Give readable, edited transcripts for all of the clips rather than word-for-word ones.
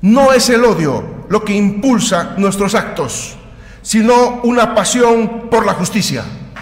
No es el odio lo que impulsa nuestros actos, sino una pasión por la justicia.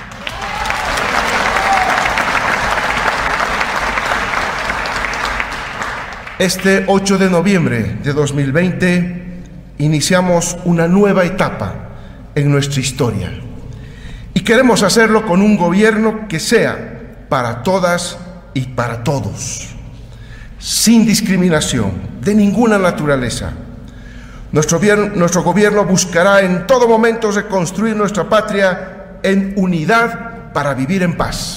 Este 8 de noviembre de 2020 iniciamos una nueva etapa en nuestra historia y queremos hacerlo con un gobierno que sea para todas y para todos, sin discriminación de ninguna naturaleza. Nuestro gobierno buscará en todo momento reconstruir nuestra patria en unidad para vivir en paz.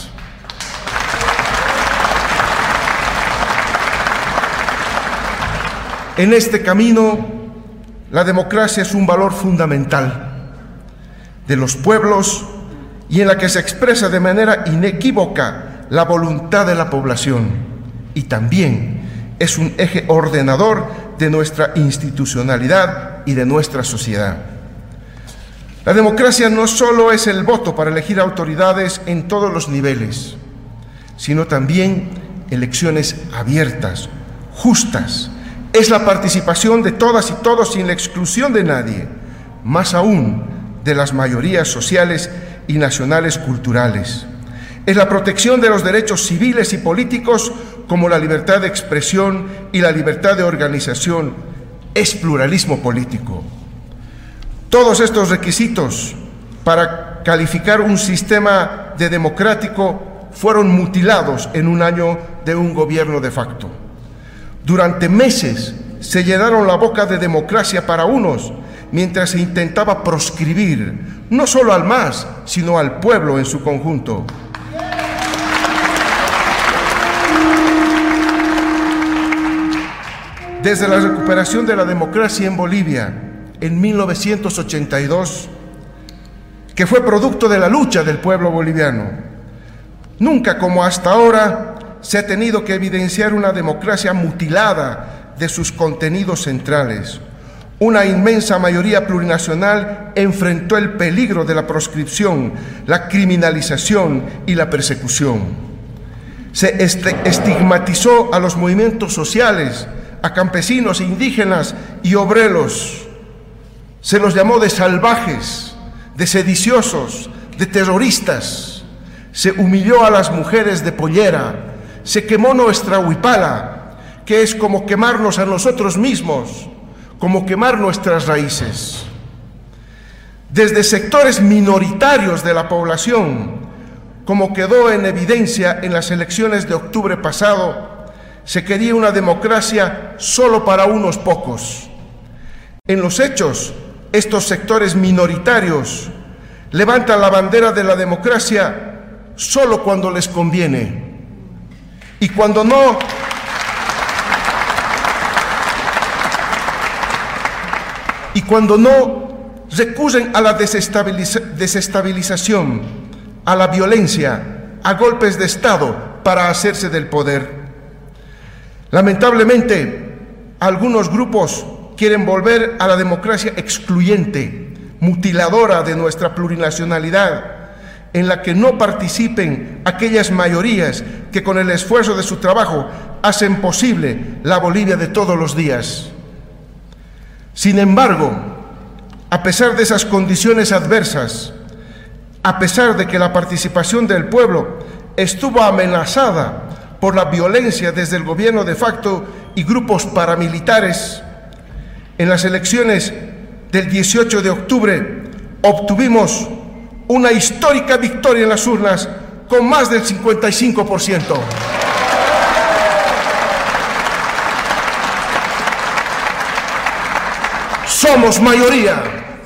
En este camino, la democracia es un valor fundamental de los pueblos y en la que se expresa de manera inequívoca la voluntad de la población, y también es un eje ordenador de nuestra institucionalidad y de nuestra sociedad. La democracia no solo es el voto para elegir autoridades en todos los niveles, sino también elecciones abiertas, justas. Es la participación de todas y todos sin la exclusión de nadie, más aún de las mayorías sociales y nacionales culturales. Es la protección de los derechos civiles y políticos como la libertad de expresión y la libertad de organización. Es pluralismo político. Todos estos requisitos para calificar un sistema de democrático fueron mutilados en un año de un gobierno de facto. Durante meses se llenaron la boca de democracia para unos, mientras se intentaba proscribir no solo al MAS, sino al pueblo en su conjunto. Desde la recuperación de la democracia en Bolivia en 1982, que fue producto de la lucha del pueblo boliviano, nunca como hasta ahora se ha tenido que evidenciar una democracia mutilada de sus contenidos centrales. Una inmensa mayoría plurinacional enfrentó el peligro de la proscripción, la criminalización y la persecución. Se estigmatizó a los movimientos sociales, a campesinos, indígenas y obreros. Se los llamó de salvajes, de sediciosos, de terroristas. Se humilló a las mujeres de pollera. Se quemó nuestra huipala, que es como quemarnos a nosotros mismos, como quemar nuestras raíces. Desde sectores minoritarios de la población, como quedó en evidencia en las elecciones de octubre pasado, se quería una democracia solo para unos pocos. En los hechos, estos sectores minoritarios levantan la bandera de la democracia solo cuando les conviene. Y cuando no, recurren a la desestabilización, a la violencia, a golpes de Estado para hacerse del poder. Lamentablemente, algunos grupos quieren volver a la democracia excluyente, mutiladora de nuestra plurinacionalidad, en la que no participen aquellas mayorías que con el esfuerzo de su trabajo hacen posible la Bolivia de todos los días. Sin embargo, a pesar de esas condiciones adversas, a pesar de que la participación del pueblo estuvo amenazada por la violencia desde el gobierno de facto y grupos paramilitares, en las elecciones del 18 de octubre obtuvimos una histórica victoria en las urnas con más del 55%. Somos mayoría.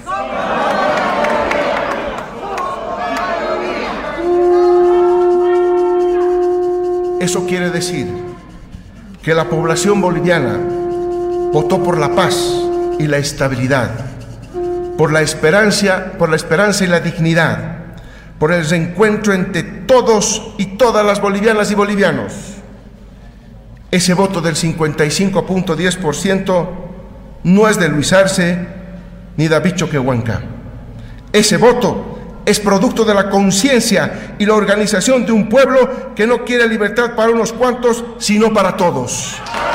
Eso quiere decir que la población boliviana votó por la paz y la estabilidad, por la esperanza y la dignidad, por el reencuentro entre todos y todas las bolivianas y bolivianos. Ese voto del 55.10% no es de Luis Arce ni David Choquehuanca. Ese voto es producto de la conciencia y la organización de un pueblo que no quiere libertad para unos cuantos, sino para todos.